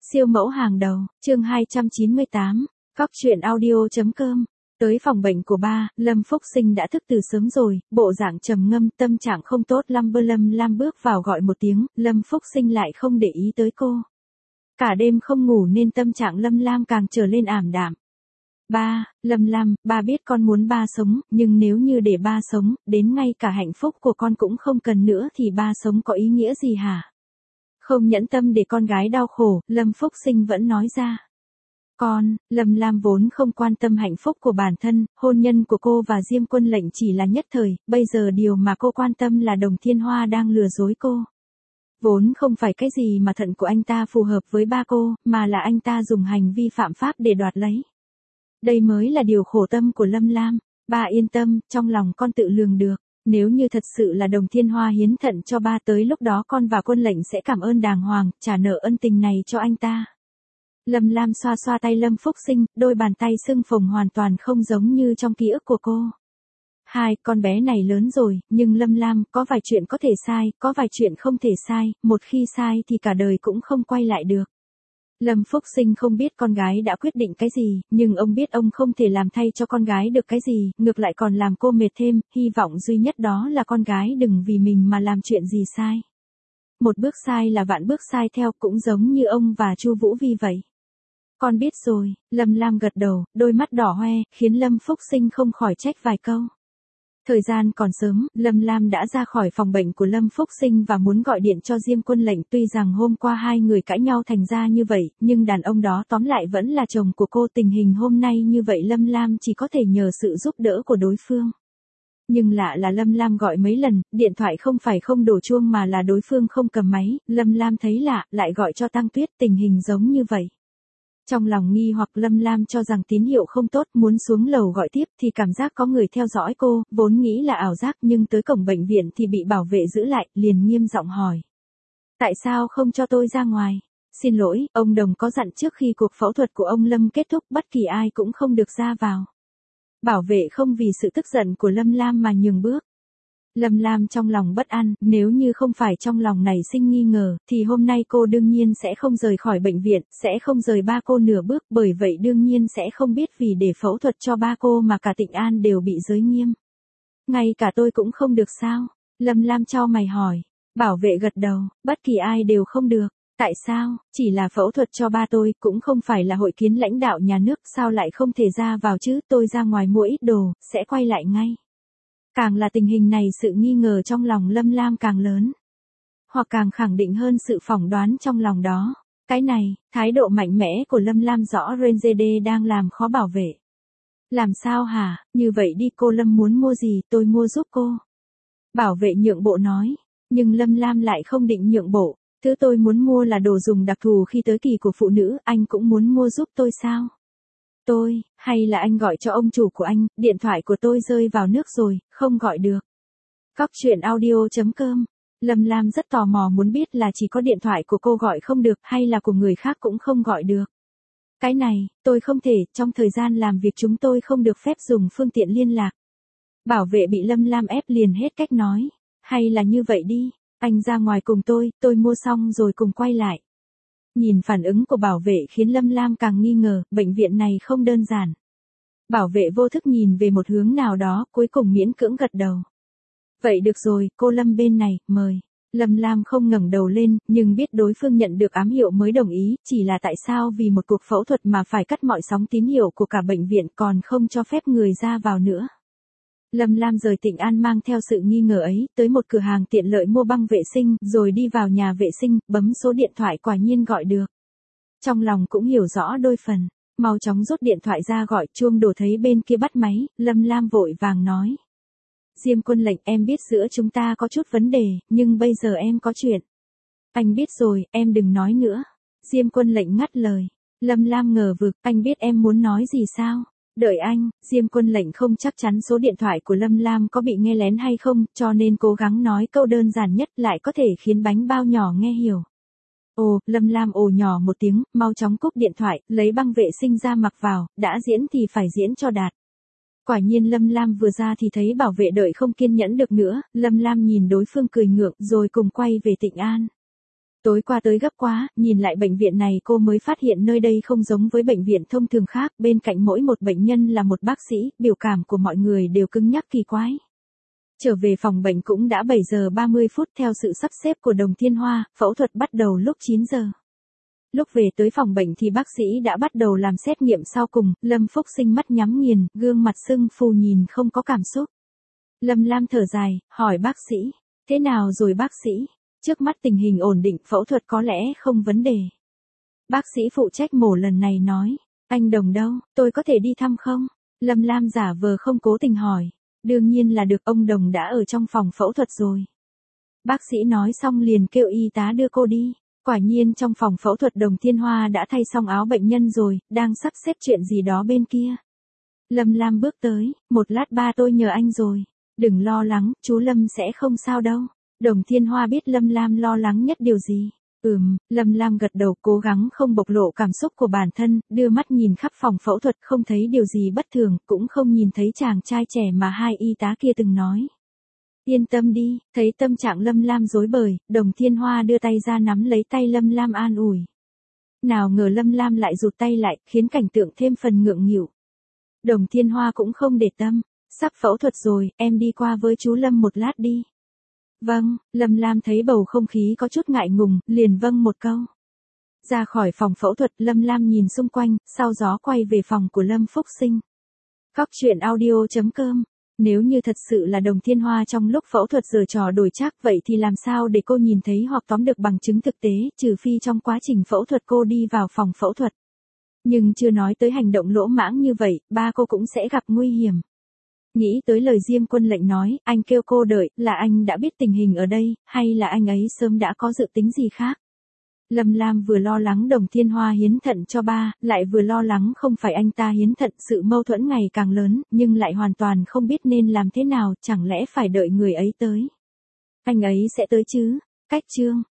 Siêu mẫu hàng đầu, chương 298, Cóc truyện audio.com. Tới phòng bệnh của ba, Lâm Phúc Sinh đã thức từ sớm rồi, bộ dạng trầm ngâm, tâm trạng không tốt lắm. Lâm Lam bước vào gọi một tiếng, Lâm Phúc Sinh lại không để ý tới cô. Cả đêm không ngủ nên tâm trạng Lâm Lam càng trở lên ảm đạm. Ba, Lâm Lam, ba biết con muốn ba sống, nhưng nếu như để ba sống, đến ngay cả hạnh phúc của con cũng không cần nữa thì ba sống có ý nghĩa gì hả? Không nhẫn tâm để con gái đau khổ, Lâm Phúc Sinh vẫn nói ra. Lâm Lam vốn không quan tâm hạnh phúc của bản thân, hôn nhân của cô và Diêm Quân Lệnh chỉ là nhất thời, bây giờ điều mà cô quan tâm là Đồng Thiên Hoa đang lừa dối cô. Vốn không phải cái gì mà thận của anh ta phù hợp với ba cô, mà là anh ta dùng hành vi phạm pháp để đoạt lấy. Đây mới là điều khổ tâm của Lâm Lam. Ba yên tâm, trong lòng con tự lường được. Nếu như thật sự là Đồng Thiên Hoa hiến thận cho ba, tới lúc đó con và Quân Lệnh sẽ cảm ơn đàng hoàng, trả nợ ân tình này cho anh ta. Lâm Lam xoa xoa tay Lâm Phúc Sinh, đôi bàn tay sưng phồng hoàn toàn không giống như trong ký ức của cô. Con bé này lớn rồi, nhưng Lâm Lam, có vài chuyện có thể sai, có vài chuyện không thể sai, một khi sai thì cả đời cũng không quay lại được. Lâm Phúc Sinh không biết con gái đã quyết định cái gì, nhưng ông biết ông không thể làm thay cho con gái được cái gì, ngược lại còn làm cô mệt thêm, hy vọng duy nhất đó là con gái đừng vì mình mà làm chuyện gì sai. Một bước sai là vạn bước sai theo, cũng giống như ông và Chu Vũ Vi vậy. Con biết rồi, Lâm Lam gật đầu, đôi mắt đỏ hoe, khiến Lâm Phúc Sinh không khỏi trách vài câu. Thời gian còn sớm, Lâm Lam đã ra khỏi phòng bệnh của Lâm Phúc Sinh và muốn gọi điện cho Diêm Quân Lệnh. Tuy rằng hôm qua hai người cãi nhau thành ra như vậy, nhưng đàn ông đó tóm lại vẫn là chồng của cô. Tình hình hôm nay như vậy Lâm Lam chỉ có thể nhờ sự giúp đỡ của đối phương. Nhưng lạ là Lâm Lam gọi mấy lần, điện thoại không phải không đổ chuông mà là đối phương không cầm máy. Lâm Lam thấy lạ, lại gọi cho Tăng Tuyết, tình hình giống như vậy. Trong lòng nghi hoặc, Lâm Lam cho rằng tín hiệu không tốt, muốn xuống lầu gọi tiếp thì cảm giác có người theo dõi cô, vốn nghĩ là ảo giác nhưng tới cổng bệnh viện thì bị bảo vệ giữ lại, liền nghiêm giọng hỏi. Tại sao không cho tôi ra ngoài? Xin lỗi, ông Đồng có dặn trước khi cuộc phẫu thuật của ông Lâm kết thúc bất kỳ ai cũng không được ra vào. Bảo vệ không vì sự tức giận của Lâm Lam mà nhường bước. Lâm Lam trong lòng bất an, nếu như không phải trong lòng này sinh nghi ngờ, thì hôm nay cô đương nhiên sẽ không rời khỏi bệnh viện, sẽ không rời ba cô nửa bước, bởi vậy đương nhiên sẽ không biết vì để phẫu thuật cho ba cô mà cả Tịnh An đều bị giới nghiêm. Ngay cả tôi cũng không được sao? Lâm Lam chau mày hỏi. Bảo vệ gật đầu, bất kỳ ai đều không được. Tại sao? Chỉ là phẫu thuật cho ba tôi, cũng không phải là hội kiến lãnh đạo nhà nước, sao lại không thể ra vào chứ? Tôi ra ngoài mua ít đồ, sẽ quay lại ngay. Càng là tình hình này, sự nghi ngờ trong lòng Lâm Lam càng lớn. Hoặc càng khẳng định hơn sự phỏng đoán trong lòng đó. Cái này, thái độ mạnh mẽ của Lâm Lam rõ Ranged đang làm khó bảo vệ. Làm sao hả? Như vậy đi, cô Lâm muốn mua gì, tôi mua giúp cô. Bảo vệ nhượng bộ nói. Nhưng Lâm Lam lại không định nhượng bộ. Thứ tôi muốn mua là đồ dùng đặc thù khi tới kỳ của phụ nữ, anh cũng muốn mua giúp tôi sao? Hay là anh gọi cho ông chủ của anh, điện thoại của tôi rơi vào nước rồi, không gọi được. Cóc truyện audio.com. Lâm Lam rất tò mò muốn biết là chỉ có điện thoại của cô gọi không được hay là của người khác cũng không gọi được. Cái này, tôi không thể, trong thời gian làm việc chúng tôi không được phép dùng phương tiện liên lạc. Bảo vệ bị Lâm Lam ép liền hết cách nói. Hay là như vậy đi, anh ra ngoài cùng tôi mua xong rồi cùng quay lại. Nhìn phản ứng của bảo vệ khiến Lâm Lam càng nghi ngờ, bệnh viện này không đơn giản. Bảo vệ vô thức nhìn về một hướng nào đó, cuối cùng miễn cưỡng gật đầu. Vậy được rồi, cô Lâm bên này, mời. Lâm Lam không ngẩng đầu lên, nhưng biết đối phương nhận được ám hiệu mới đồng ý, chỉ là tại sao vì một cuộc phẫu thuật mà phải cắt mọi sóng tín hiệu của cả bệnh viện, còn không cho phép người ra vào nữa. Lâm Lam rời Tịnh An mang theo sự nghi ngờ ấy, tới một cửa hàng tiện lợi mua băng vệ sinh, rồi đi vào nhà vệ sinh, bấm số điện thoại quả nhiên gọi được. Trong lòng cũng hiểu rõ đôi phần, mau chóng rút điện thoại ra gọi, chuông đổ thấy bên kia bắt máy, Lâm Lam vội vàng nói. Diêm Quân Lệnh, em biết giữa chúng ta có chút vấn đề, nhưng bây giờ em có chuyện. Anh biết rồi, em đừng nói nữa. Diêm Quân Lệnh ngắt lời. Lâm Lam ngờ vực, anh biết em muốn nói gì sao? Đợi anh. Diêm Quân Lệnh không chắc chắn số điện thoại của Lâm Lam có bị nghe lén hay không, cho nên cố gắng nói câu đơn giản nhất lại có thể khiến bánh bao nhỏ nghe hiểu. Ồ, Lâm Lam ồ nhỏ một tiếng, mau chóng cúp điện thoại, lấy băng vệ sinh ra mặc vào, đã diễn thì phải diễn cho đạt. Quả nhiên Lâm Lam vừa ra thì thấy bảo vệ đợi không kiên nhẫn được nữa, Lâm Lam nhìn đối phương cười ngượng rồi cùng quay về Tịnh An. Tối qua tới gấp quá, nhìn lại bệnh viện này cô mới phát hiện nơi đây không giống với bệnh viện thông thường khác, bên cạnh mỗi một bệnh nhân là một bác sĩ, biểu cảm của mọi người đều cứng nhắc kỳ quái. Trở về phòng bệnh cũng đã 7 giờ 30 phút theo sự sắp xếp của Đồng Thiên Hoa, phẫu thuật bắt đầu lúc 9 giờ. Lúc về tới phòng bệnh thì bác sĩ đã bắt đầu làm xét nghiệm sau cùng, Lâm Phúc Sinh mắt nhắm nghiền, gương mặt sưng phù nhìn không có cảm xúc. Lâm Lam thở dài, hỏi bác sĩ, thế nào rồi bác sĩ? Trước mắt tình hình ổn định, phẫu thuật có lẽ không vấn đề. Bác sĩ phụ trách mổ lần này nói, anh Đồng đâu, tôi có thể đi thăm không? Lâm Lam giả vờ không cố tình hỏi, đương nhiên là được, ông Đồng đã ở trong phòng phẫu thuật rồi. Bác sĩ nói xong liền kêu y tá đưa cô đi. Quả nhiên trong phòng phẫu thuật Đồng Thiên Hoa đã thay xong áo bệnh nhân rồi, đang sắp xếp chuyện gì đó bên kia. Lâm Lam bước tới, một lát ba tôi nhờ anh rồi. Đừng lo lắng, chú Lâm sẽ không sao đâu. Đồng Thiên Hoa biết Lâm Lam lo lắng nhất điều gì. Lâm Lam gật đầu cố gắng không bộc lộ cảm xúc của bản thân, đưa mắt nhìn khắp phòng phẫu thuật không thấy điều gì bất thường, cũng không nhìn thấy chàng trai trẻ mà hai y tá kia từng nói. Yên tâm đi, thấy tâm trạng Lâm Lam rối bời, Đồng Thiên Hoa đưa tay ra nắm lấy tay Lâm Lam an ủi. Nào ngờ Lâm Lam lại rụt tay lại, khiến cảnh tượng thêm phần ngượng nghịu. Đồng Thiên Hoa cũng không để tâm, sắp phẫu thuật rồi, em đi qua với chú Lâm một lát đi. Vâng, Lâm Lam thấy bầu không khí có chút ngại ngùng, liền vâng một câu. Ra khỏi phòng phẫu thuật, Lâm Lam nhìn xung quanh, sau đó quay về phòng của Lâm Phúc Sinh. Góc truyện audio.com. Nếu như thật sự là Đồng Thiên Hoa trong lúc phẫu thuật giở trò đổi trác, vậy thì làm sao để cô nhìn thấy hoặc tóm được bằng chứng thực tế, trừ phi trong quá trình phẫu thuật cô đi vào phòng phẫu thuật. Nhưng chưa nói tới hành động lỗ mãng như vậy, ba cô cũng sẽ gặp nguy hiểm. Nghĩ tới lời Diêm Quân lệnh nói, anh kêu cô đợi, là anh đã biết tình hình ở đây, hay là anh ấy sớm đã có dự tính gì khác? Lâm Lam vừa lo lắng Đồng Thiên Hoa hiến thận cho ba, lại vừa lo lắng không phải anh ta hiến thận, sự mâu thuẫn ngày càng lớn, nhưng lại hoàn toàn không biết nên làm thế nào, chẳng lẽ phải đợi người ấy tới. Anh ấy sẽ tới chứ? Cách chương.